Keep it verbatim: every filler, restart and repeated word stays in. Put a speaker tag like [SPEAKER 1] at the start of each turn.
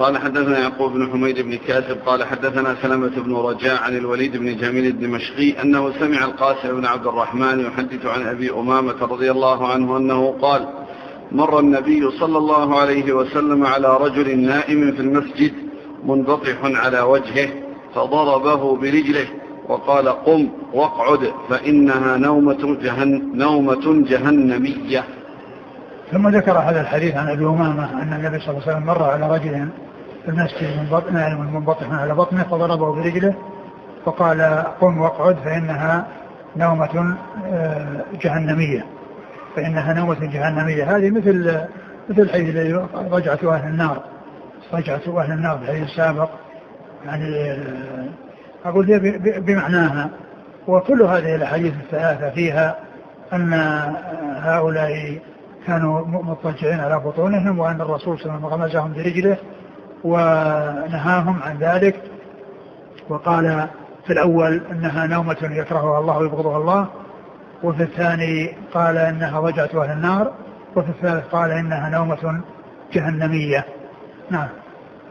[SPEAKER 1] قال حدثنا يعقوب بن حميد بن كاتب قال حدثنا سلمة بن رجاء عن الوليد بن جميل الدمشقي أنه سمع القاسم بن عبد الرحمن يحدث عن أبي أمامة رضي الله عنه أنه قال مر النبي صلى الله عليه وسلم على رجل نائم في المسجد منبطح على وجهه فضربه برجله وقال قم واقعد فإنها نومة, جهن نومة جهنمية.
[SPEAKER 2] ثم ذكر هذا الحديث عن أبي أمامة أن النبي صلى الله عليه وسلم مر على رجل في المسجد منبطح على بطنه فضربه برجله فقال قم واقعد فإنها نومة جهنمية فإنها نومة جهنمية. هذه مثل مثل الحديث الذي رجعة أهل النار رجعة أهل النار في الحديث السابق يعني أقول بمعناها. وكل هذه الأحاديث الثلاثة فيها أن هؤلاء كانوا مضطجعين على بطونهم وأن الرسول صلى الله عليه وسلم غمزهم برجله ونهاهم عن ذلك وقال في الأول أنها نومة يكرهها الله ويبغضها الله وفي الثاني قال إنها رجعة أهل النار وفي الثالث قال إنها نومة جهنمية. نعم.